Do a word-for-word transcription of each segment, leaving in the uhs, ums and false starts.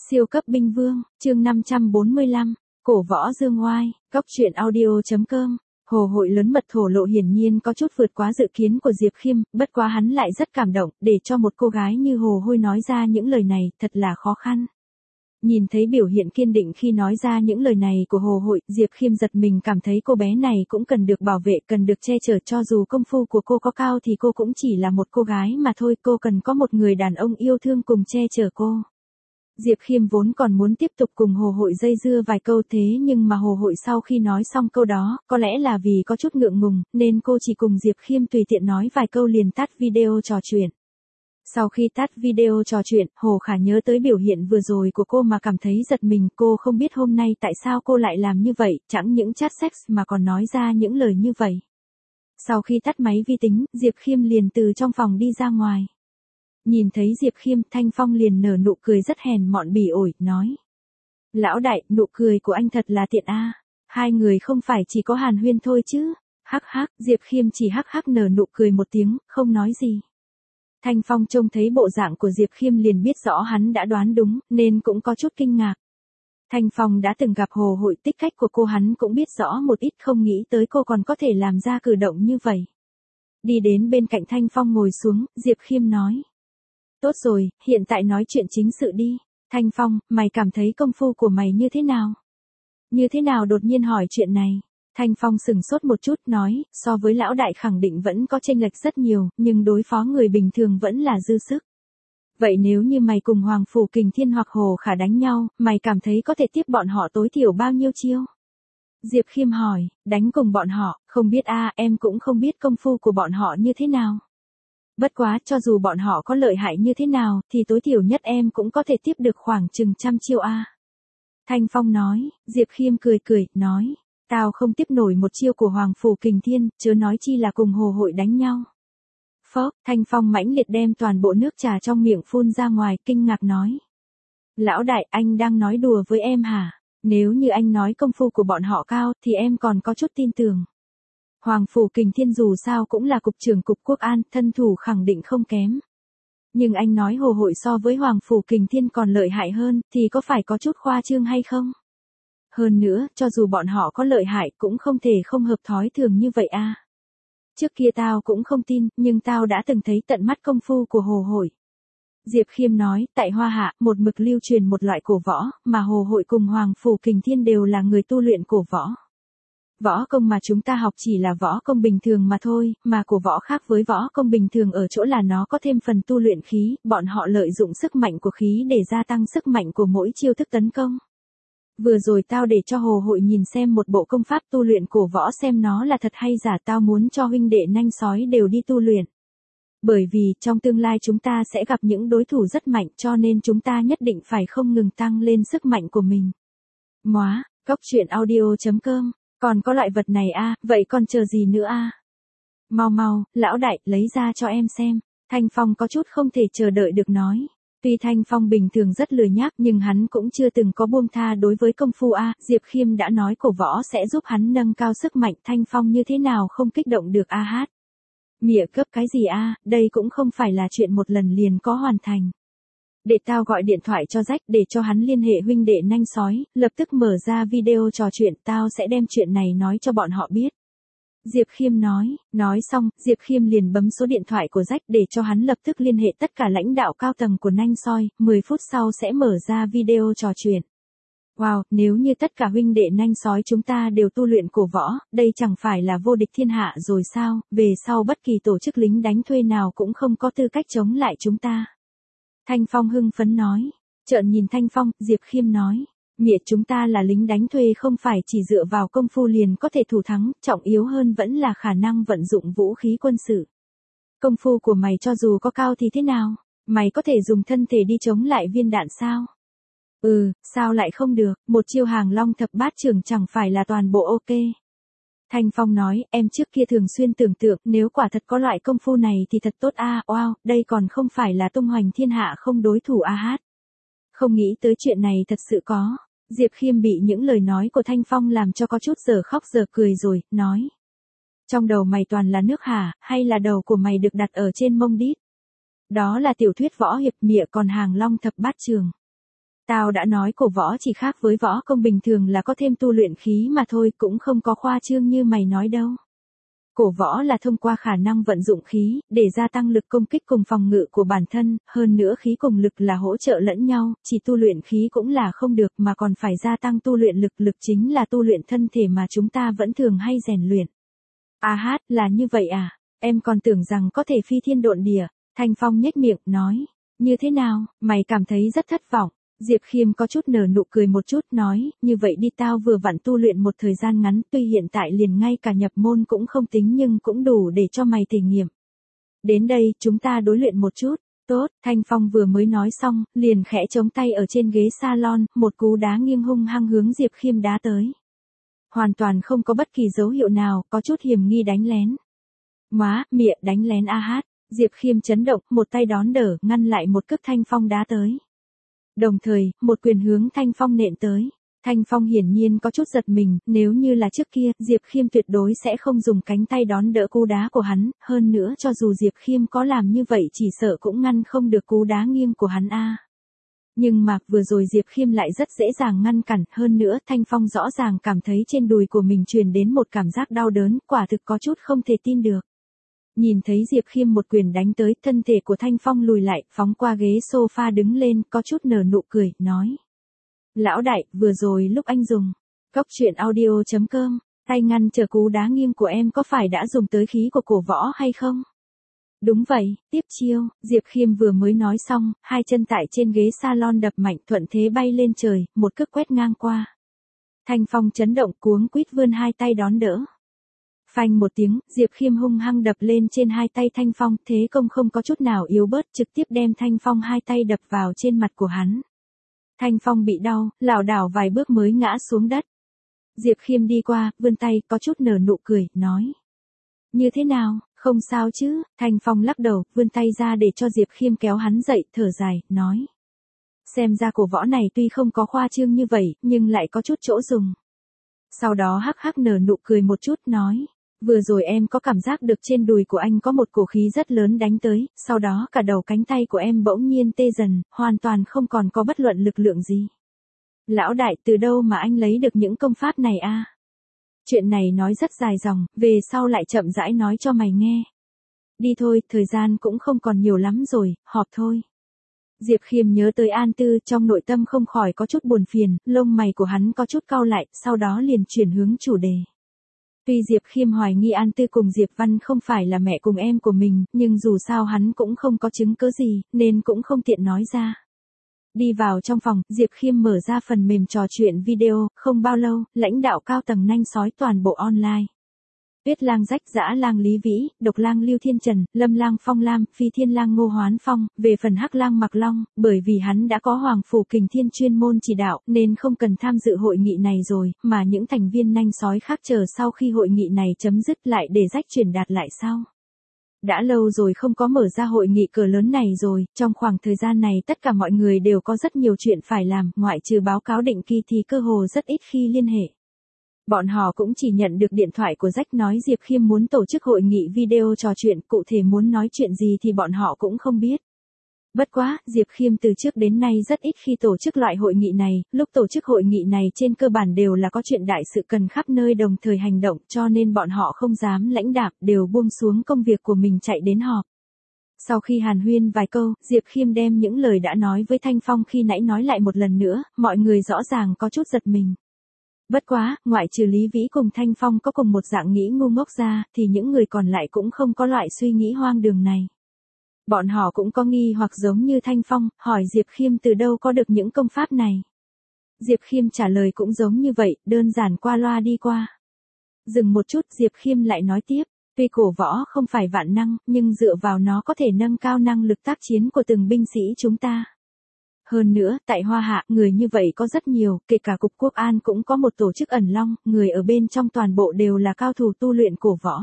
Siêu cấp binh vương, chương năm trăm bốn mươi lăm, cổ võ dương oai, góc truyện audio.com. Hồ Hội lớn mật thổ lộ hiển nhiên có chút vượt quá dự kiến của Diệp Khiêm, bất quá hắn lại rất cảm động, để cho một cô gái như Hồ Hôi nói ra những lời này, thật là khó khăn. Nhìn thấy biểu hiện kiên định khi nói ra những lời này của Hồ Hội, Diệp Khiêm giật mình cảm thấy cô bé này cũng cần được bảo vệ, cần được che chở, cho dù công phu của cô có cao thì cô cũng chỉ là một cô gái mà thôi, cô cần có một người đàn ông yêu thương cùng che chở cô. Diệp Khiêm vốn còn muốn tiếp tục cùng Hồ Hội dây dưa vài câu thế nhưng mà Hồ Hội sau khi nói xong câu đó, có lẽ là vì có chút ngượng ngùng, nên cô chỉ cùng Diệp Khiêm tùy tiện nói vài câu liền tắt video trò chuyện. Sau khi tắt video trò chuyện, Hồ Khả nhớ tới biểu hiện vừa rồi của cô mà cảm thấy giật mình, cô không biết hôm nay tại sao cô lại làm như vậy, chẳng những chat sex mà còn nói ra những lời như vậy. Sau khi tắt máy vi tính, Diệp Khiêm liền từ trong phòng đi ra ngoài. Nhìn thấy Diệp Khiêm, Thanh Phong liền nở nụ cười rất hèn mọn bỉ ổi, nói. Lão đại, nụ cười của anh thật là tiện a. Hai người không phải chỉ có hàn huyên thôi chứ. Hắc hắc, Diệp Khiêm chỉ hắc hắc nở nụ cười một tiếng, không nói gì. Thanh Phong trông thấy bộ dạng của Diệp Khiêm liền biết rõ hắn đã đoán đúng, nên cũng có chút kinh ngạc. Thanh Phong đã từng gặp Hồ Hội, tích cách của cô hắn cũng biết rõ một ít, không nghĩ tới cô còn có thể làm ra cử động như vậy. Đi đến bên cạnh Thanh Phong ngồi xuống, Diệp Khiêm nói. Tốt rồi, hiện tại nói chuyện chính sự đi. Thanh Phong, mày cảm thấy công phu của mày như thế nào? Như thế nào đột nhiên hỏi chuyện này? Thanh Phong sừng sốt một chút nói, so với lão đại khẳng định vẫn có chênh lệch rất nhiều, nhưng đối phó người bình thường vẫn là dư sức. Vậy nếu như mày cùng Hoàng Phủ Kình Thiên hoặc Hồ Khả đánh nhau, mày cảm thấy có thể tiếp bọn họ tối thiểu bao nhiêu chiêu? Diệp Khiêm hỏi, đánh cùng bọn họ, không biết a, em cũng không biết công phu của bọn họ như thế nào. Bất quá, cho dù bọn họ có lợi hại như thế nào, thì tối thiểu nhất em cũng có thể tiếp được khoảng chừng trăm chiêu a. Thanh Phong nói, Diệp Khiêm cười cười, nói, tao không tiếp nổi một chiêu của Hoàng Phủ Kình Thiên, chớ nói chi là cùng Hồ Hội đánh nhau. Phó, Thanh Phong mãnh liệt đem toàn bộ nước trà trong miệng phun ra ngoài, kinh ngạc nói. Lão đại, anh đang nói đùa với em hả? Nếu như anh nói công phu của bọn họ cao, thì em còn có chút tin tưởng. Hoàng Phủ Kình Thiên dù sao cũng là cục trưởng cục quốc an, thân thủ khẳng định không kém. Nhưng anh nói Hồ Hội so với Hoàng Phủ Kình Thiên còn lợi hại hơn, thì có phải có chút khoa trương hay không? Hơn nữa, cho dù bọn họ có lợi hại cũng không thể không hợp thói thường như vậy a. Trước kia tao cũng không tin, nhưng tao đã từng thấy tận mắt công phu của Hồ Hội. Diệp Khiêm nói, tại Hoa Hạ, một mực lưu truyền một loại cổ võ, mà Hồ Hội cùng Hoàng Phủ Kình Thiên đều là người tu luyện cổ võ. Võ công mà chúng ta học chỉ là võ công bình thường mà thôi, mà cổ võ khác với võ công bình thường ở chỗ là nó có thêm phần tu luyện khí, bọn họ lợi dụng sức mạnh của khí để gia tăng sức mạnh của mỗi chiêu thức tấn công. Vừa rồi tao để cho Hồ Hội nhìn xem một bộ công pháp tu luyện cổ võ xem nó là thật hay giả, tao muốn cho huynh đệ nanh sói đều đi tu luyện. Bởi vì trong tương lai chúng ta sẽ gặp những đối thủ rất mạnh, cho nên chúng ta nhất định phải không ngừng tăng lên sức mạnh của mình. Móa, góc truyện audio.com. Còn có loại vật này a, à, vậy còn chờ gì nữa a? À? Mau mau, lão đại, lấy ra cho em xem. Thanh Phong có chút không thể chờ đợi được nói. Tuy Thanh Phong bình thường rất lười nhác nhưng hắn cũng chưa từng có buông tha đối với công phu a. À, Diệp Khiêm đã nói cổ võ sẽ giúp hắn nâng cao sức mạnh, Thanh Phong như thế nào không kích động được a à hát. Mịa cấp cái gì a, à, đây cũng không phải là chuyện một lần liền có hoàn thành. Để tao gọi điện thoại cho Rách để cho hắn liên hệ huynh đệ nanh sói, lập tức mở ra video trò chuyện, tao sẽ đem chuyện này nói cho bọn họ biết. Diệp Khiêm nói, nói xong, Diệp Khiêm liền bấm số điện thoại của Rách để cho hắn lập tức liên hệ tất cả lãnh đạo cao tầng của nanh sói, mười phút sau sẽ mở ra video trò chuyện. Wow, nếu như tất cả huynh đệ nanh sói chúng ta đều tu luyện cổ võ, đây chẳng phải là vô địch thiên hạ rồi sao, về sau bất kỳ tổ chức lính đánh thuê nào cũng không có tư cách chống lại chúng ta. Thanh Phong hưng phấn nói. Trợn nhìn Thanh Phong, Diệp Khiêm nói. Mịa chúng ta là lính đánh thuê không phải chỉ dựa vào công phu liền có thể thủ thắng, trọng yếu hơn vẫn là khả năng vận dụng vũ khí quân sự. Công phu của mày cho dù có cao thì thế nào? Mày có thể dùng thân thể đi chống lại viên đạn sao? Ừ, sao lại không được, một chiêu hàng long thập bát trưởng chẳng phải là toàn bộ ok. Thanh Phong nói, em trước kia thường xuyên tưởng tượng, nếu quả thật có loại công phu này thì thật tốt a, à, wow, đây còn không phải là tung hoành thiên hạ không đối thủ a à hát. Không nghĩ tới chuyện này thật sự có. Diệp Khiêm bị những lời nói của Thanh Phong làm cho có chút giờ khóc giờ cười rồi, nói. Trong đầu mày toàn là nước hả, hay là đầu của mày được đặt ở trên mông đít? Đó là tiểu thuyết võ hiệp, mịa còn hàng long thập bát trường. Tao đã nói cổ võ chỉ khác với võ công bình thường là có thêm tu luyện khí mà thôi, cũng không có khoa trương như mày nói đâu. Cổ võ là thông qua khả năng vận dụng khí, để gia tăng lực công kích cùng phòng ngự của bản thân, hơn nữa khí cùng lực là hỗ trợ lẫn nhau, chỉ tu luyện khí cũng là không được mà còn phải gia tăng tu luyện lực, lực chính là tu luyện thân thể mà chúng ta vẫn thường hay rèn luyện. À hát, là như vậy à, em còn tưởng rằng có thể phi thiên độn địa. Thanh Phong nhếch miệng, nói, như thế nào, mày cảm thấy rất thất vọng. Diệp Khiêm có chút nở nụ cười một chút, nói, như vậy đi, tao vừa vặn tu luyện một thời gian ngắn, tuy hiện tại liền ngay cả nhập môn cũng không tính nhưng cũng đủ để cho mày thể nghiệm. Đến đây, chúng ta đối luyện một chút. Tốt, Thanh Phong vừa mới nói xong, liền khẽ chống tay ở trên ghế salon, một cú đá nghiêng hung hăng hướng Diệp Khiêm đá tới. Hoàn toàn không có bất kỳ dấu hiệu nào, có chút hiểm nghi đánh lén. Má, mịa, đánh lén a hát. Diệp Khiêm chấn động, một tay đón đỡ, ngăn lại một cước Thanh Phong đá tới. Đồng thời, một quyền hướng Thanh Phong nện tới. Thanh Phong hiển nhiên có chút giật mình, nếu như là trước kia, Diệp Khiêm tuyệt đối sẽ không dùng cánh tay đón đỡ cú đá của hắn, hơn nữa cho dù Diệp Khiêm có làm như vậy chỉ sợ cũng ngăn không được cú đá nghiêng của hắn a. Nhưng mà, vừa rồi Diệp Khiêm lại rất dễ dàng ngăn cản, hơn nữa Thanh Phong rõ ràng cảm thấy trên đùi của mình truyền đến một cảm giác đau đớn, quả thực có chút không thể tin được. Nhìn thấy Diệp Khiêm một quyền đánh tới, thân thể của Thanh Phong lùi lại, phóng qua ghế sofa đứng lên, có chút nở nụ cười, nói. Lão đại, vừa rồi lúc anh dùng, cốc truyện audio chấm com, tay ngăn trở cú đá nghiêng của em có phải đã dùng tới khí của cổ võ hay không? Đúng vậy, tiếp chiêu, Diệp Khiêm vừa mới nói xong, hai chân tại trên ghế salon đập mạnh thuận thế bay lên trời, một cước quét ngang qua. Thanh Phong chấn động cuống quýt vươn hai tay đón đỡ. Phanh một tiếng, Diệp Khiêm hung hăng đập lên trên hai tay Thanh Phong, thế công không có chút nào yếu bớt, trực tiếp đem Thanh Phong hai tay đập vào trên mặt của hắn. Thanh Phong bị đau, lảo đảo vài bước mới ngã xuống đất. Diệp Khiêm đi qua, vươn tay, có chút nở nụ cười, nói. Như thế nào, không sao chứ? Thanh Phong lắc đầu, vươn tay ra để cho Diệp Khiêm kéo hắn dậy, thở dài, nói. Xem ra cổ võ này tuy không có khoa trương như vậy, nhưng lại có chút chỗ dùng. Sau đó hắc hắc nở nụ cười một chút, nói. Vừa rồi em có cảm giác được trên đùi của anh có một cổ khí rất lớn đánh tới, sau đó cả đầu cánh tay của em bỗng nhiên tê dần, hoàn toàn không còn có bất luận lực lượng gì. Lão đại, từ đâu mà anh lấy được những công pháp này a? Chuyện này nói rất dài dòng, về sau lại chậm rãi nói cho mày nghe. Đi thôi, thời gian cũng không còn nhiều lắm rồi, họp thôi. Diệp Khiêm nhớ tới An Tư, trong nội tâm không khỏi có chút buồn phiền, lông mày của hắn có chút cau lại, sau đó liền chuyển hướng chủ đề. Tuy Diệp Khiêm hoài nghi An Tư cùng Diệp Văn không phải là mẹ cùng em của mình, nhưng dù sao hắn cũng không có chứng cứ gì, nên cũng không tiện nói ra. Đi vào trong phòng, Diệp Khiêm mở ra phần mềm trò chuyện video, không bao lâu, lãnh đạo cao tầng nanh sói toàn bộ online. Tuyết Lang Rách, Dã Lang Lý Vĩ, Độc Lang Lưu Thiên Trần, Lâm Lang Phong Lam, Phi Thiên Lang Ngô Hoán Phong, về phần Hắc Lang Mạc Long, bởi vì hắn đã có Hoàng Phủ Kình Thiên chuyên môn chỉ đạo, nên không cần tham dự hội nghị này rồi, mà những thành viên nanh sói khác chờ sau khi hội nghị này chấm dứt lại để rách truyền đạt lại sau. Đã lâu rồi không có mở ra hội nghị cỡ lớn này rồi, trong khoảng thời gian này tất cả mọi người đều có rất nhiều chuyện phải làm, ngoại trừ báo cáo định kỳ thì cơ hồ rất ít khi liên hệ. Bọn họ cũng chỉ nhận được điện thoại của Rách nói Diệp Khiêm muốn tổ chức hội nghị video trò chuyện, cụ thể muốn nói chuyện gì thì bọn họ cũng không biết. Bất quá, Diệp Khiêm từ trước đến nay rất ít khi tổ chức loại hội nghị này, lúc tổ chức hội nghị này trên cơ bản đều là có chuyện đại sự cần khắp nơi đồng thời hành động, cho nên bọn họ không dám lãnh đạm, đều buông xuống công việc của mình chạy đến họp. Sau khi hàn huyên vài câu, Diệp Khiêm đem những lời đã nói với Thanh Phong khi nãy nói lại một lần nữa, mọi người rõ ràng có chút giật mình. Bất quá, ngoại trừ Lý Vĩ cùng Thanh Phong có cùng một dạng nghĩ ngu ngốc ra, thì những người còn lại cũng không có loại suy nghĩ hoang đường này. Bọn họ cũng có nghi hoặc giống như Thanh Phong, hỏi Diệp Khiêm từ đâu có được những công pháp này. Diệp Khiêm trả lời cũng giống như vậy, đơn giản qua loa đi qua. Dừng một chút, Diệp Khiêm lại nói tiếp, tuy cổ võ không phải vạn năng, nhưng dựa vào nó có thể nâng cao năng lực tác chiến của từng binh sĩ chúng ta. Hơn nữa, tại Hoa Hạ, người như vậy có rất nhiều, kể cả Cục Quốc An cũng có một tổ chức ẩn long, người ở bên trong toàn bộ đều là cao thủ tu luyện cổ võ.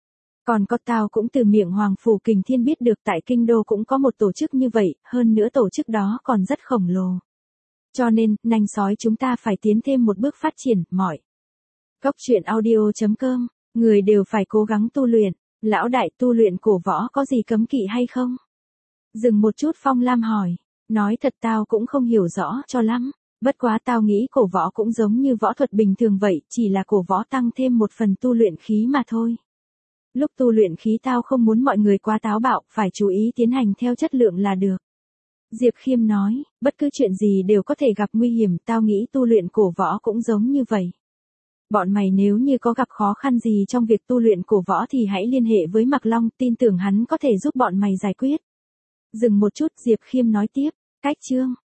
Còn có tao cũng từ miệng Hoàng Phủ Kình Thiên biết được tại Kinh Đô cũng có một tổ chức như vậy, hơn nữa tổ chức đó còn rất khổng lồ. Cho nên, nanh sói chúng ta phải tiến thêm một bước phát triển, mọi. Cốc truyện audio chấm com, người đều phải cố gắng tu luyện, lão đại tu luyện cổ võ có gì cấm kỵ hay không? Dừng một chút Phong Lam hỏi. Nói thật tao cũng không hiểu rõ cho lắm. Bất quá tao nghĩ cổ võ cũng giống như võ thuật bình thường vậy, chỉ là cổ võ tăng thêm một phần tu luyện khí mà thôi. Lúc tu luyện khí tao không muốn mọi người quá táo bạo, phải chú ý tiến hành theo chất lượng là được. Diệp Khiêm nói, bất cứ chuyện gì đều có thể gặp nguy hiểm, tao nghĩ tu luyện cổ võ cũng giống như vậy. Bọn mày nếu như có gặp khó khăn gì trong việc tu luyện cổ võ thì hãy liên hệ với Mạc Long, tin tưởng hắn có thể giúp bọn mày giải quyết. Dừng một chút, Diệp Khiêm nói tiếp, cách chương.